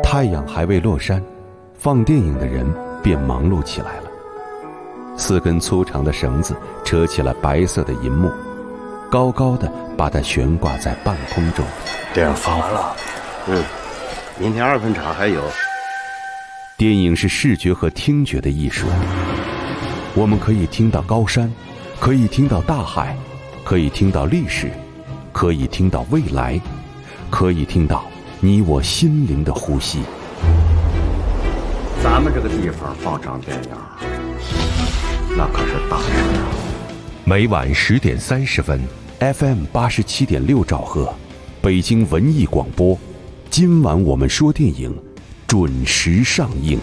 太阳还未落山，放电影的人便忙碌起来了。4根粗长的绳子扯起了白色的银幕，高高的把它悬挂在半空中。 电影放完了，明天2分场还有。 电影是视觉和听觉的艺术，我们可以听到高山，可以听到大海，可以听到历史，可以听到未来，可以听到你我心灵的呼吸。 咱们这个地方放场电影，那可是大事啊！ 每晚10点30分 ，FM 87.6兆赫，北京文艺广播。今晚我们说电影，准时上映。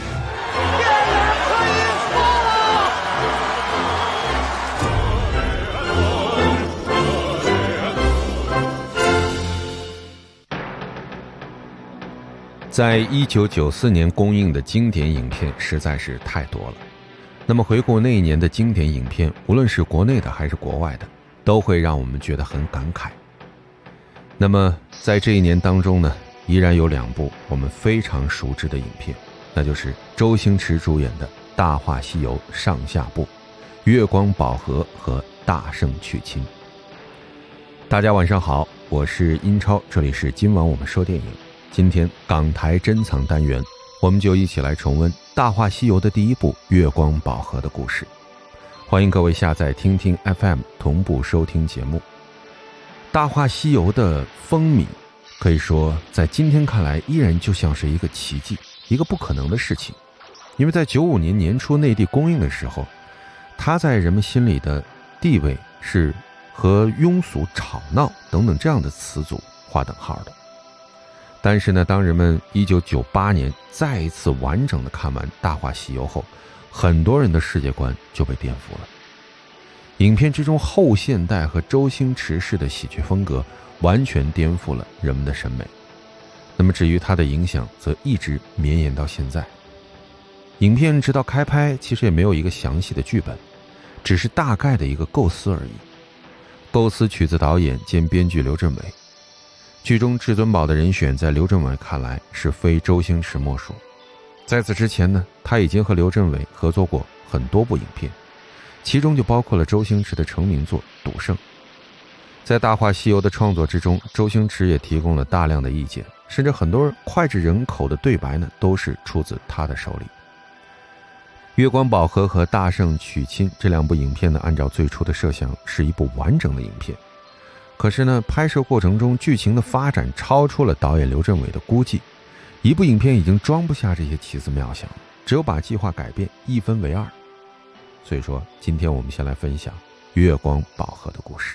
在1994年公映的经典影片实在是太多了。那么回顾那一年的经典影片，无论是国内的还是国外的，都会让我们觉得很感慨。那么在这一年当中呢，依然有2部我们非常熟知的影片，那就是周星驰主演的《大话西游》上下部，《月光宝盒》和《大圣娶亲》。大家晚上好，我是英超，这里是今晚我们说电影。今天港台珍藏单元，我们就一起来重温《大话西游》的第1部《月光宝盒》的故事。欢迎各位下载听听 FM 同步收听节目。《大话西游》的风靡，可以说在今天看来依然就像是一个奇迹，一个不可能的事情。因为在95年年初内地公映的时候，它在人们心里的地位是和庸俗、吵闹等等这样的词组划等号的。但是呢，当人们1998年再一次完整的看完《大话西游》后，很多人的世界观就被颠覆了。影片之中后现代和周星驰式的喜剧风格完全颠覆了人们的审美。那么至于它的影响则一直绵延到现在。影片直到开拍其实也没有一个详细的剧本，只是大概的一个构思而已。构思取自导演兼编剧刘镇伟。剧中至尊宝的人选在刘镇伟看来是非周星驰莫属。在此之前呢，他已经和刘镇伟合作过很多部影片，其中就包括了周星驰的成名作《赌圣》。在《大话西游》的创作之中，周星驰也提供了大量的意见，甚至很多脍炙人口的对白呢，都是出自他的手里。《月光宝盒》和《大圣娶亲》这2部影片呢，按照最初的设想是一部完整的影片。可是呢，拍摄过程中剧情的发展超出了导演刘镇伟的估计，一部影片已经装不下这些奇思妙想，只有把计划改变1分为2。所以说，今天我们先来分享《月光宝盒》的故事。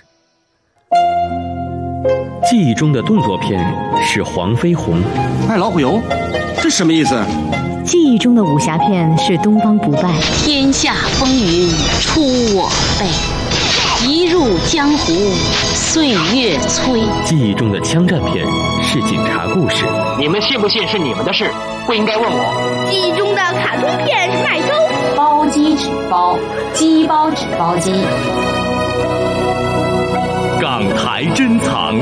记忆中的动作片是黄飞鸿， 卖老虎油，这什么意思？ 记忆中的武侠片是东方不败， 天下风云出我辈，一入江湖岁月催。 记忆中的枪战片是警察故事， 你们信不信是你们的事，不应该问我。 记忆中的卡通片是麦兜， 包鸡纸包，鸡包纸包鸡。 港台珍藏。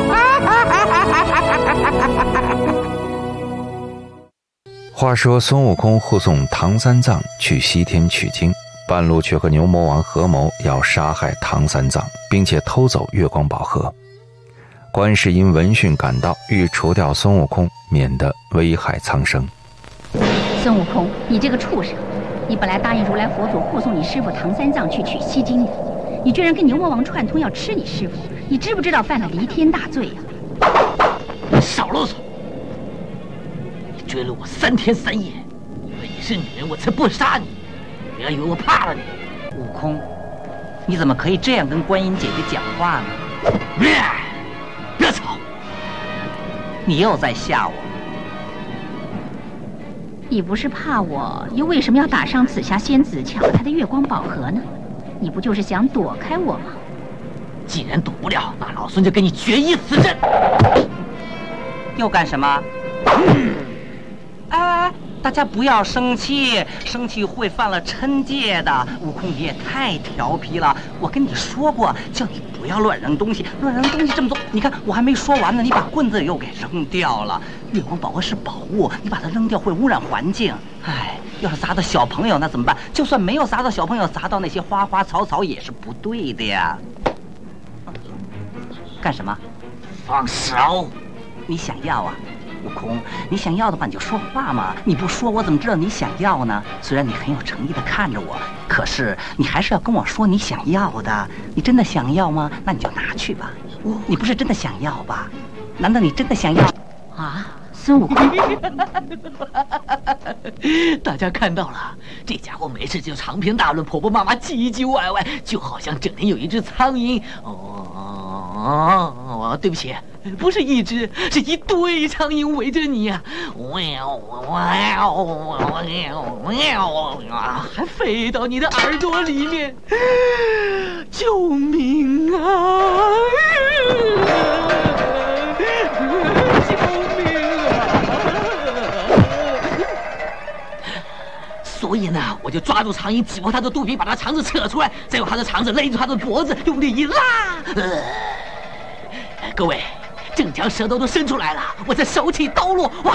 话说孙悟空护送唐三藏去西天取经，半路却和牛魔王合谋要杀害唐三藏，并且偷走月光宝盒。观世音闻讯赶到，欲除掉孙悟空，免得危害苍生。 孙悟空，你这个畜生，你本来答应如来佛祖护送你师父唐三藏去取西经的，你居然跟牛魔王串通要吃你师父，你知不知道犯了弥天大罪呀？ 少啰嗦！你追了我3天3夜，以为你是女人，我才不杀你。不要以为我怕了你。 悟空，你怎么可以这样跟观音姐姐讲话呢？ 别吵！ 你又在吓我。 你不是怕我，又为什么要打伤紫霞仙子，抢了她的月光宝盒呢？你不就是想躲开我吗？ 既然躲不了，那老孙就跟你决一死战。 又干什么？大家不要生气，生气会犯了嗔戒的。悟空你也太调皮了，我跟你说过，叫你不不要乱扔东西，乱扔东西这么多。你看我还没说完呢，你把棍子又给扔掉了。月光宝盒是宝物，你把它扔掉会污染环境。哎，要是砸到小朋友那怎么办？就算没有砸到小朋友，砸到那些花花草草也是不对的呀。干什么？ 放手！ 你想要啊？悟空，你想要的话你就说话嘛，你不说我怎么知道你想要呢？虽然你很有诚意的看着我，可是你还是要跟我说你想要的。你真的想要吗？那你就拿去吧。你不是真的想要吧？难道你真的想要啊？孙悟空， 大家看到了，这家伙没事就长篇大论，婆婆妈妈唧唧歪歪，就好像整天有一只苍蝇。对不起，不是一只，是一堆苍蝇围着你呀！还飞到你的耳朵里面，救命啊！所以呢，我就抓住苍蝇，挤破它的肚皮，把它肠子扯出来，再用它的肠子勒住它的脖子，用力一拉。各位，正将舌头都伸出来了，我再手起刀落，哇！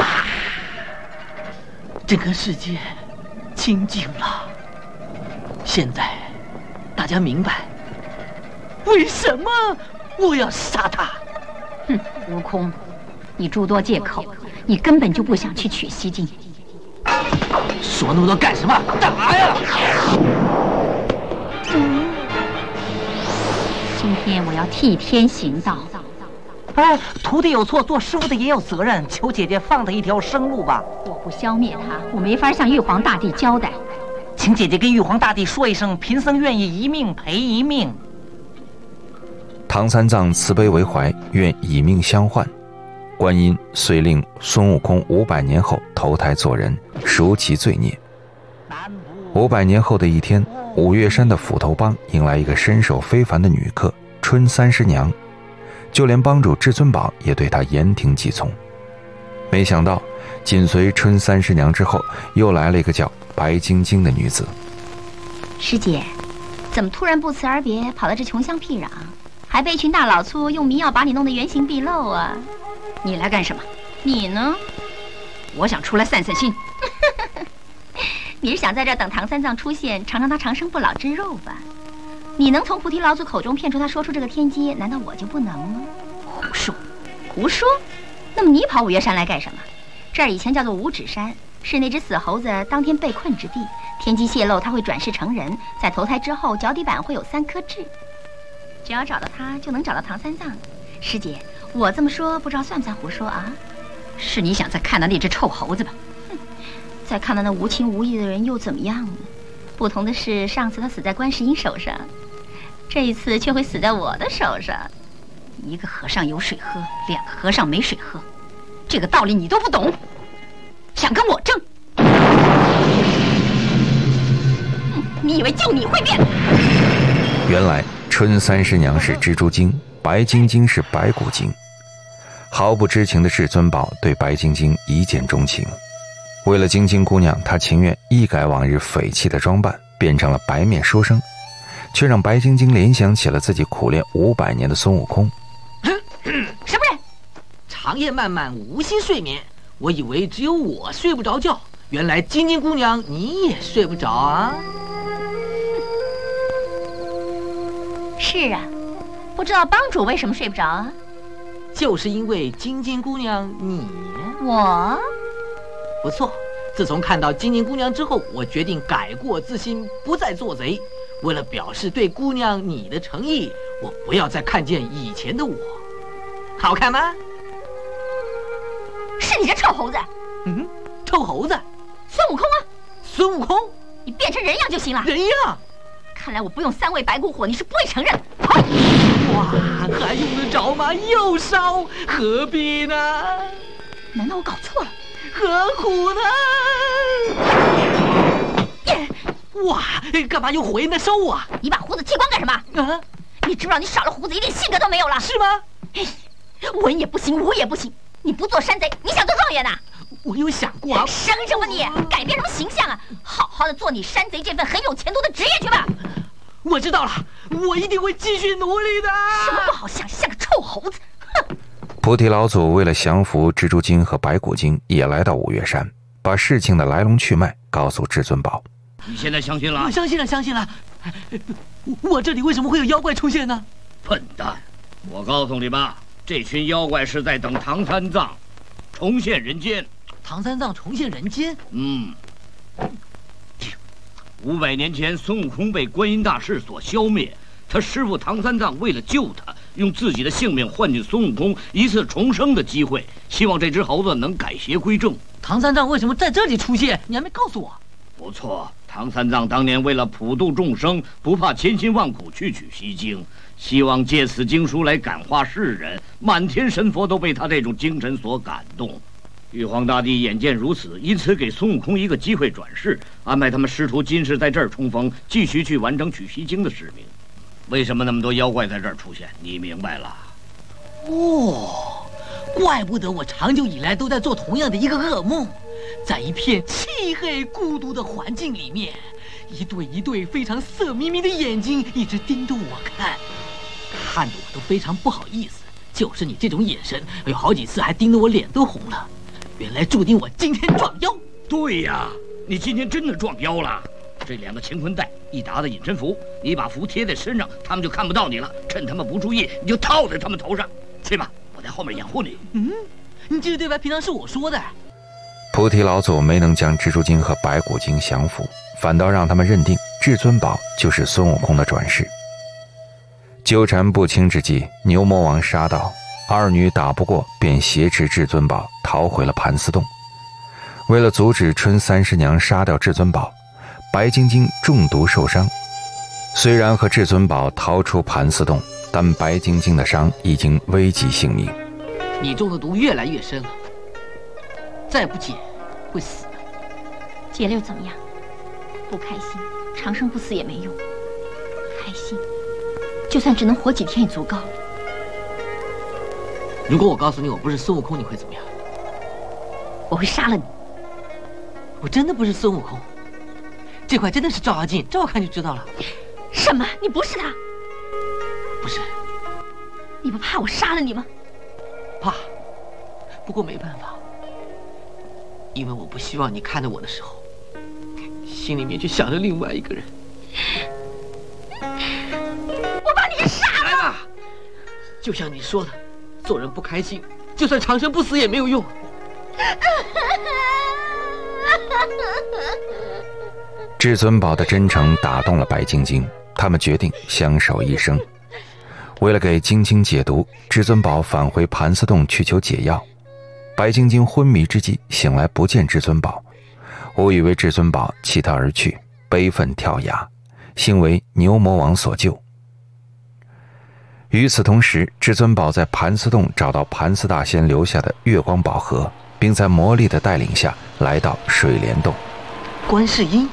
整个世界清净了。现在大家明白为什么我要杀他？ 哼，悟空，你诸多借口，你根本就不想去取西经。 说那么多干什么？打呀！ 今天我要替天行道。 哎，徒弟有错，做师傅的也有责任，求姐姐放他一条生路吧。 我不消灭他，我没法向玉皇大帝交代。 请姐姐跟玉皇大帝说一声，贫僧愿意一命赔一命。 唐三藏慈悲为怀，愿以命相换。观音遂令孙悟空500年后投胎做人，赎其罪孽。500年后的一天，五岳山的斧头帮迎来一个身手非凡的女客春三师娘，就连帮主至尊宝也对她言听计从。没想到紧随春三师娘之后，又来了一个叫白晶晶的女子。 师姐，怎么突然不辞而别，跑到这穷乡僻壤，还被一群大老粗用迷药把你弄得原形毕露啊？你来干什么？你呢？我想出来散散心。你是想在这儿等唐三藏出现，尝尝他长生不老之肉吧？你能从菩提老祖口中骗出他说出这个天机，难道我就不能吗？胡说，胡说！那么你跑五岳山来干什么？这儿以前叫做五指山，是那只死猴子当天被困之地。天机泄露，他会转世成人，在投胎之后，脚底板会有3颗痣。只要找到他，就能找到唐三藏。师姐，我这么说，不知道算不算胡说啊？是你想再看到那只臭猴子吧？哼，再看到那无情无义的人又怎么样呢？不同的是，上次他死在观世音手上，这一次却会死在我的手上。一个和尚有水喝，2个和尚没水喝，这个道理你都不懂，想跟我争？你以为就你会变？ 原来春三师娘是蜘蛛精，白晶晶是白骨精。毫不知情的至尊宝对白晶晶一见钟情，为了晶晶姑娘，他情愿一改往日匪气的装扮，变成了白面书生，却让白晶晶联想起了自己苦练500年的孙悟空。 什么人？ 长夜漫漫，无心睡眠，我以为只有我睡不着觉，原来晶晶姑娘你也睡不着啊？ 是啊，不知道帮主为什么睡不着啊？ 就是因为晶晶姑娘你， 我不错。自从看到晶晶姑娘之后，我决定改过自新，不再做贼。为了表示对姑娘你的诚意，我不要再看见以前的我。好看吗？ 是你这臭猴子！ 臭猴子， 孙悟空啊！ 孙悟空， 你变成人样就行了。 人样？ 看来我不用3味白骨火，你是不会承认。 哇，还用得着吗？又烧，何必呢？ 难道我搞错了？ 何苦呢？哇，干嘛用火焰的烧啊？ 你把胡子剃光干什么？啊？你知不知道你少了胡子一点性格都没有了？ 是吗？ 文也不行，武也不行，你不做山贼，你想做状元呐？ 我有想过啊。 生什么你？改变什么形象啊？好好的做你山贼这份很有前途的职业去吧。 我知道了， 我一定会继续努力的。 什么不好想，像个臭猴子！哼！ 菩提老祖为了降服蜘蛛精和白骨精，也来到五岳山，把事情的来龙去脉告诉至尊宝。 你现在相信了？ 我相信了，相信了。我这里为什么会有妖怪出现呢？ 笨蛋！我告诉你吧，这群妖怪是在等唐三藏重现人间。 唐三藏重现人间 ？500年前，孙悟空被观音大士所消灭，他师父唐三藏为了救他，用自己的性命换取孙悟空一次重生的机会，希望这只猴子能改邪归正。 唐三藏为什么在这里出现？你还没告诉我。 不错，唐三藏当年为了普度众生，不怕千辛万苦去取西经，希望借此经书来感化世人。满天神佛都被他这种精神所感动。玉皇大帝眼见如此，因此给孙悟空一个机会转世，安排他们师徒今世在这儿重逢，继续去完成取西经的使命。为什么那么多妖怪在这儿出现？你明白了？ 哦，怪不得我长久以来都在做同样的一个噩梦。在一片漆黑孤独的环境里面，一对非常色眯眯的眼睛一直盯着我看，看得我都非常不好意思。就是你这种眼神，有好几次还盯得我脸都红了。原来注定我今天撞妖。 对呀，你今天真的撞妖了。这2个乾坤袋，一沓的隐身符，你把符贴在身上，他们就看不到你了。趁他们不注意，你就套在他们头上。去吧，我在后面掩护你。 你这个对白平常是我说的。 菩提老祖没能将蜘蛛精和白骨精降服，反倒让他们认定至尊宝就是孙悟空的转世。纠缠不清之际，牛魔王杀到，二女打不过，便挟持至尊宝逃回了盘丝洞。为了阻止春三师娘杀掉至尊宝，白晶晶中毒受伤。虽然和至尊宝逃出盘丝洞，但白晶晶的伤已经危及性命。 你中的毒越来越深了，再不解会死的。 解了又怎么样？不开心，长生不死也没用。开心，就算只能活几天也足够。 如果我告诉你我不是孙悟空，你会怎么样？ 我会杀了你。 我真的不是孙悟空，这块真的是照妖镜，照看就知道了。 什么？你不是他？ 不是。 你不怕我杀了你吗？ 怕，不过没办法，因为我不希望你看着我的时候，心里面去想着另外一个人。 我把你杀了！ 来吧，就像你说的，做人不开心，就算长生不死也没有用。 至尊宝的真诚打动了白晶晶，他们决定相守一生。为了给晶晶解毒，至尊宝返回盘丝洞去求解药。白晶晶昏迷之际醒来不见至尊宝，误以为至尊宝弃她而去，悲愤跳崖，幸为牛魔王所救。与此同时，至尊宝在盘丝洞找到盘丝大仙留下的月光宝盒，并在魔力的带领下来到水帘洞。 观世音，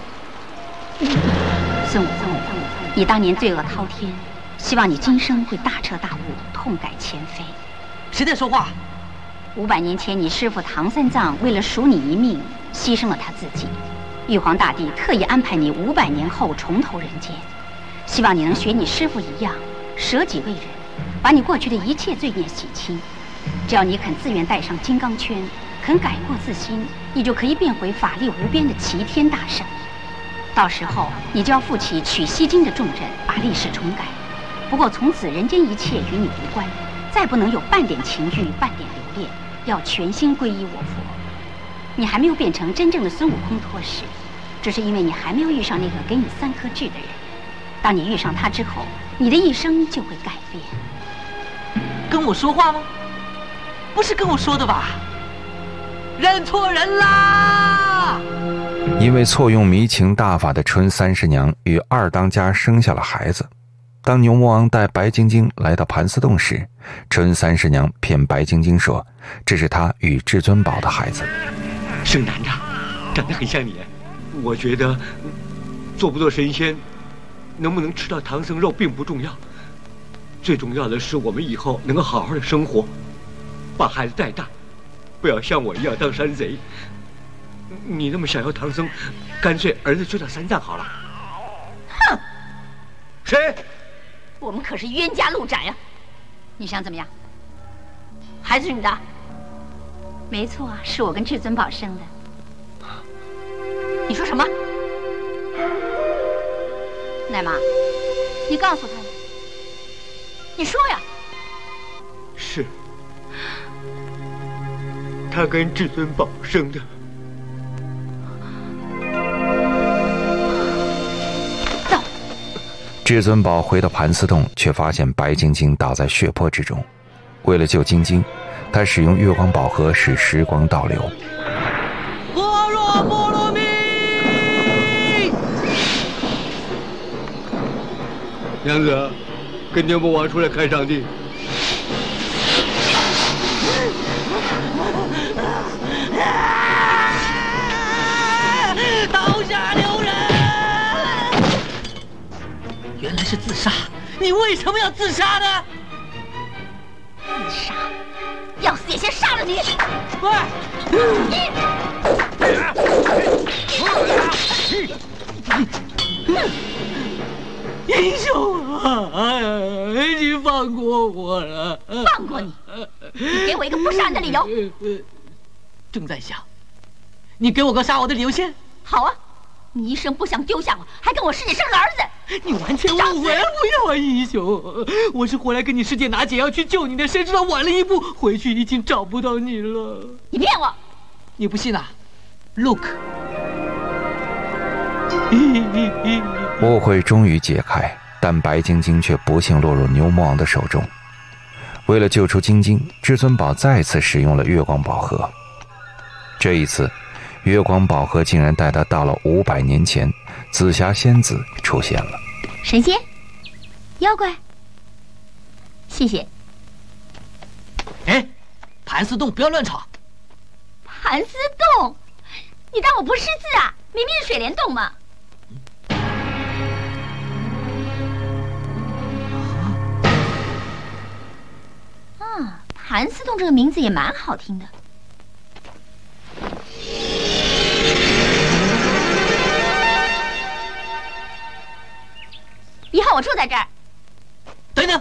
孙悟空，你当年罪恶滔天，希望你今生会大彻大悟，痛改前非。 谁在说话 ？500年前，你师父唐三藏为了赎你一命，牺牲了他自己。玉皇大帝特意安排你500年后重投人间，希望你能学你师父一样，舍己为人，把你过去的一切罪孽洗清。只要你肯自愿戴上金刚圈，肯改过自新，你就可以变回法力无边的齐天大圣。到时候，你就要负起取西经的重任，把历史重改。不过从此人间一切与你无关，再不能有半点情欲，半点留恋，要全心皈依我佛。你还没有变成真正的孙悟空托世，只是因为你还没有遇上那个给你3颗痣的人。当你遇上他之后，你的一生就会改变。 跟我说话吗？不是跟我说的吧？认错人啦！ 因为错用迷情大法的春三师娘与二当家生下了孩子。当牛魔王带白晶晶来到盘丝洞时，春三师娘骗白晶晶说这是她与至尊宝的孩子。 生男的，长得很像你。我觉得做不做神仙，能不能吃到唐僧肉并不重要，最重要的是我们以后能够好好的生活，把孩子带大，不要像我一样当山贼。你那么想要唐僧，干脆儿子就叫三藏好了。 哼！ 谁？ 我们可是冤家路窄呀！你想怎么样？孩子是你的？没错，是我跟至尊宝生的。你说什么？奶妈，你告诉他呀！你说呀！ 是，他跟至尊宝生的。 走。 至尊宝回到盘丝洞，却发现白晶晶倒在血泊之中。为了救晶晶，他使用月光宝盒使时光倒流。 般若波罗蜜！ 娘子，跟牛魔王出来看上帝。 刀下留人！原来是自杀，你为什么要自杀呢？ 自杀，要死也先杀了你！ 英雄啊，你放过我了！ 放过你？你给我一个不杀人的理由。 正在想，你给我个杀我的理由先。 好啊，你一生不想丢下我，还跟我师姐生了儿子。 你完全误会了！不要啊，英雄！我是回来跟你师姐拿解药去救你的，谁知道晚了一步，回去已经找不到你了。 你骗我！ 你不信啊 ？Look。 误会终于解开，但白晶晶却不幸落入牛魔王的手中。为了救出晶晶，至尊宝再次使用了月光宝盒。这一次，月光宝盒竟然带他到了500年前，紫霞仙子出现了。 神仙，妖怪，谢谢。 哎，盘丝洞不要乱吵。 盘丝洞？你当我不识字啊？明明是水帘洞嘛。啊，盘丝洞这个名字也蛮好听的。以后我住在这儿。 等等。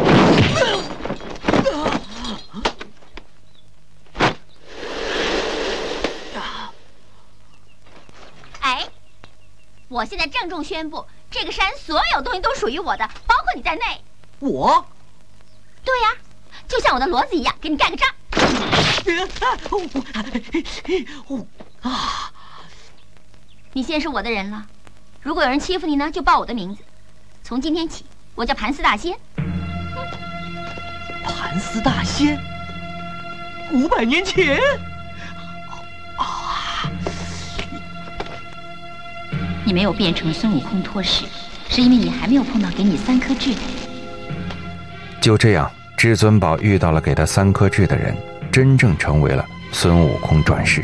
哎，我现在郑重宣布，这个山所有东西都属于我的，包括你在内。 我？ 对呀，就像我的骡子一样，给你盖个章。你现在是我的人了，如果有人欺负你呢，就报我的名字。从今天起，我叫盘丝大仙。 盘丝大仙？500年前？ 你没有变成孙悟空托世，是因为你还没有碰到给你3颗痣的人。 就这样，至尊宝遇到了给他3颗痣的人，真正成为了孙悟空转世。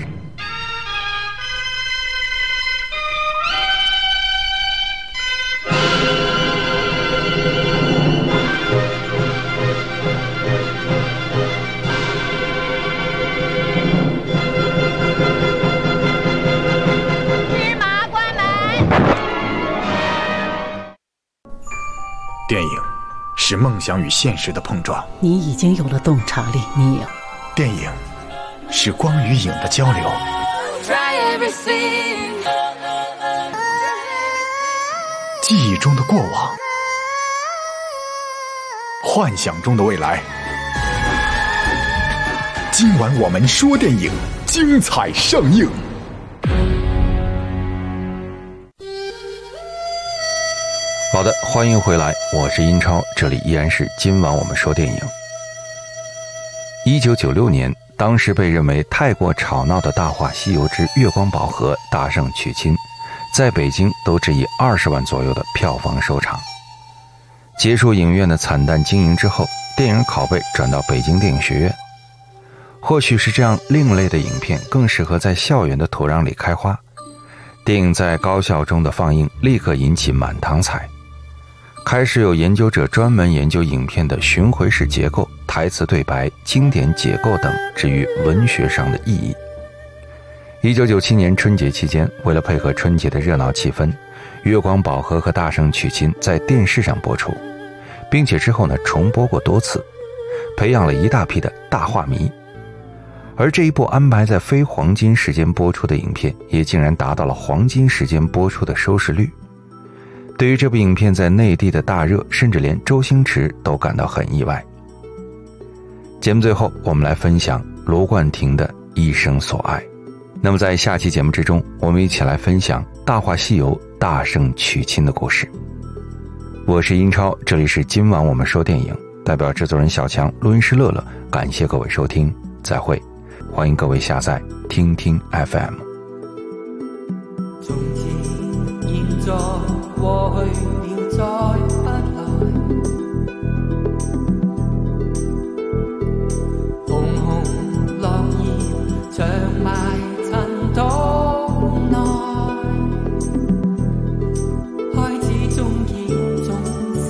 电影是梦想与现实的碰撞， 你已经有了洞察力，你有。 电影是光与影的交流，记忆中的过往，幻想中的未来。今晚我们说电影，精彩上映。 好的，欢迎回来，我是英超，这里依然是今晚我们说电影。1996年，当时被认为太过吵闹的《大话西游之月光宝盒》大胜娶亲，在北京都只以20万左右的票房收场。结束影院的惨淡经营之后，电影拷贝转到北京电影学院。或许是这样另类的影片更适合在校园的土壤里开花，电影在高校中的放映立刻引起满堂彩。开始有研究者专门研究影片的巡回式结构、台词对白、经典解构等至于文学上的意义。1997年春节期间，为了配合春节的热闹气氛，月光宝盒和大圣娶亲在电视上播出， 并且之后呢重播过多次，培养了一大批的大话迷。而这一部安排在非黄金时间播出的影片，也竟然达到了黄金时间播出的收视率。对于这部影片在内地的大热，甚至连周星驰都感到很意外。节目最后，我们来分享罗冠廷的一生所爱。那么在下期节目之中，我们一起来分享《大话西游》大圣娶亲的故事。我是英超，这里是今晚我们说电影，代表制作人小强，录音师乐乐，感谢各位收听，再会。欢迎各位下载听听 FM。 从前現在過去了再不來，紅紅落葉長埋塵土內，開始終結總是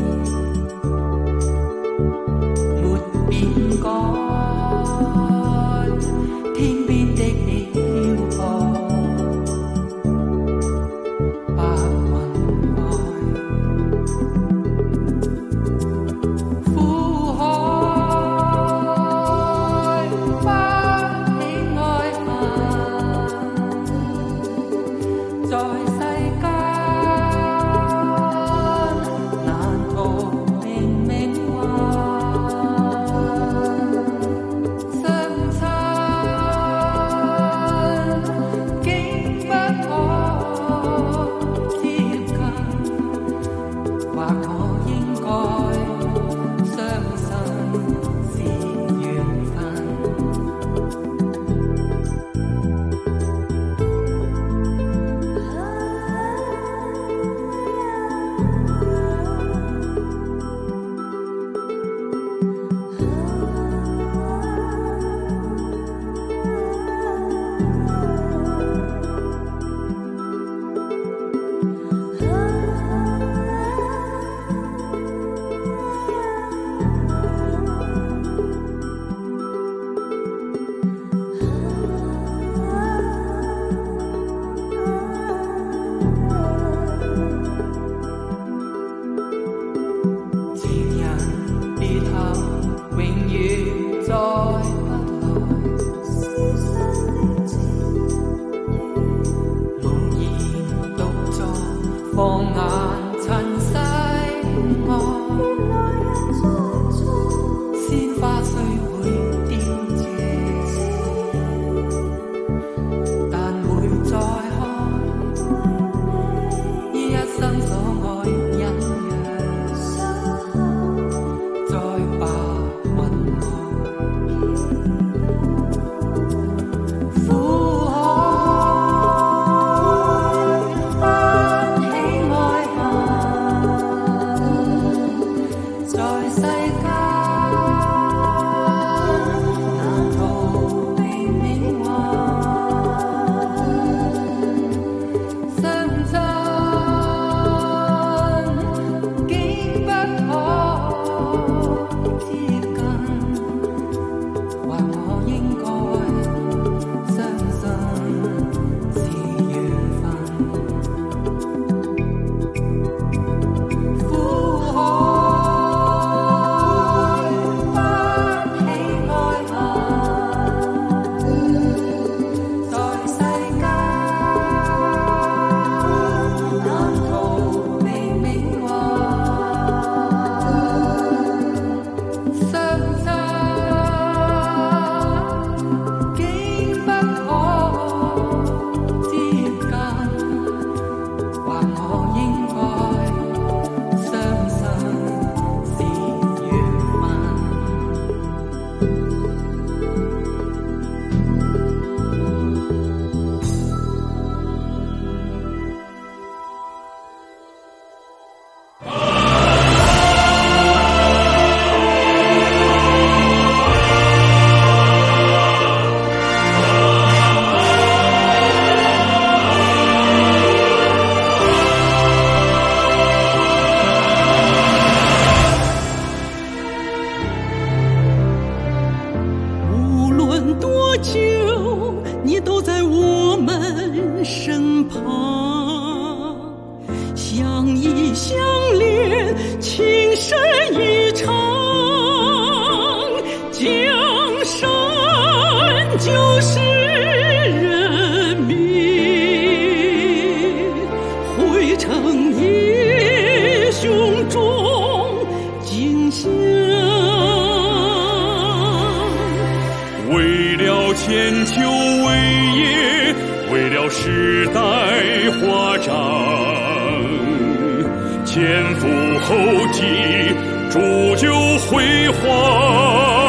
沒變改，天邊的你飄泊白雲外，苦海翻起愛恨，在世間難逃命命運，相親竟不可接近，或我應該相信是緣分。情人別後永遠再不來，無言獨坐，放眼塵世外，鮮花雖會凋謝，但會再開，一生所愛隱約在白雲外，苦海翻起愛恨，在世間難逃避命運，相親竟不可接近，或我應該相信是緣分。苦海翻起愛恨，在世間難逃避命運，相親竟不可接近，或我應該相信是緣无论多久，你都在我们身旁，相依相恋， 情深一场，江山就是人民，汇成英雄中景象。 为了千秋伟业，为了时代华章，前赴后继，铸就辉煌。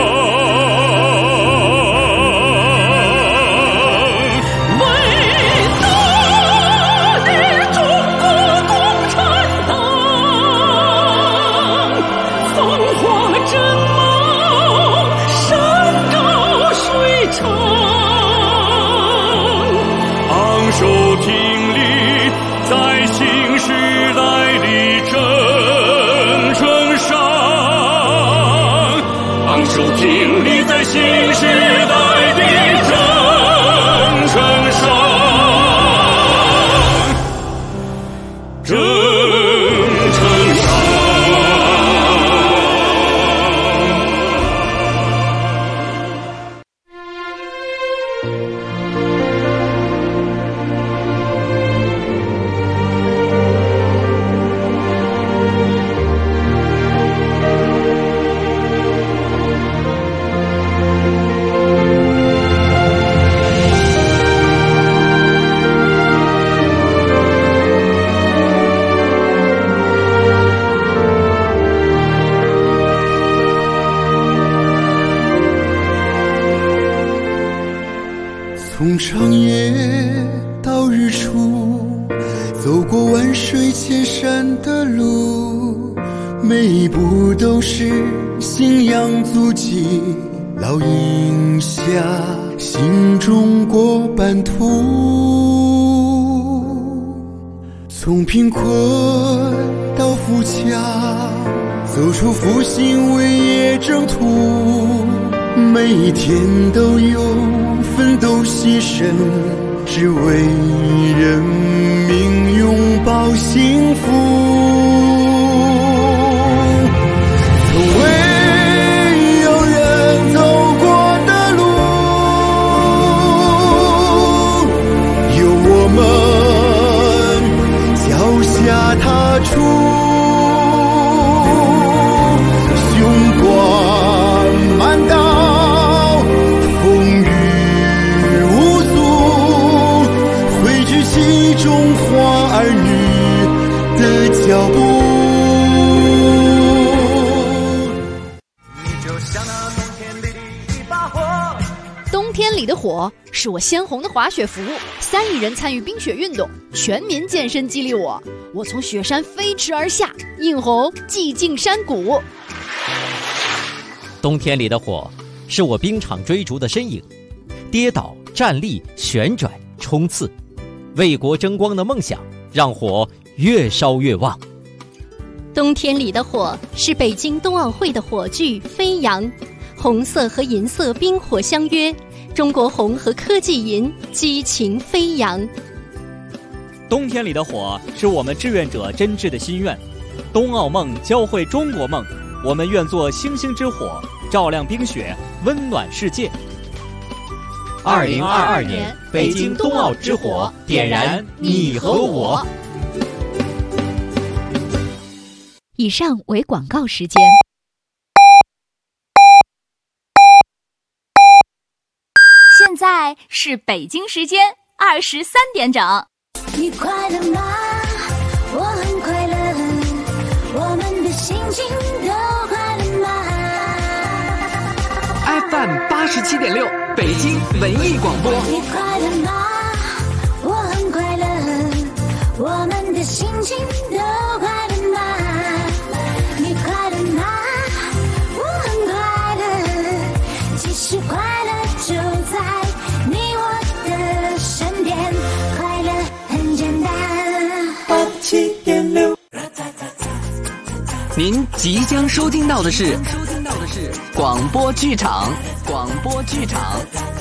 新时代的征程上， 从长夜到日出，走过万水千山的路，每一步都是信仰足迹，烙印下新中国版图。从贫困到富强，走出复兴伟业征途，每一天都有奋斗牺牲，只为人民拥抱幸福。从未有人走过的路，由我们脚下踏出，雄关漫道，中华儿女的脚步。你就像那冬天里的一把火。 冬天里的火是我鲜红的滑雪服，3亿人参与冰雪运动，全民健身激励我。我从雪山飞驰而下，映红寂静山谷。 冬天里的火是我冰场追逐的身影，跌倒、站立、旋转、冲刺。为国争光的梦想，让火越烧越旺。 冬天里的火是北京冬奥会的火炬飞扬，红色和银色冰火相约，中国红和科技银激情飞扬。 冬天里的火是我们志愿者真挚的心愿，冬奥梦教会中国梦，我们愿做星星之火，照亮冰雪，温暖世界。 2022年北京冬奥之火，点燃你和我。 以上为广告时间。 现在是北京时间23点整。 你快乐吗？我很快乐，我们的心情都快乐吗 ？FM 87.6，北京文艺广播。 你快乐吗？我很快乐，我们的心情都快乐吗？你快乐吗？我很快乐，其实快乐就在你我的身边，快乐很简单。87.6。 您即将收听到的是广播剧场。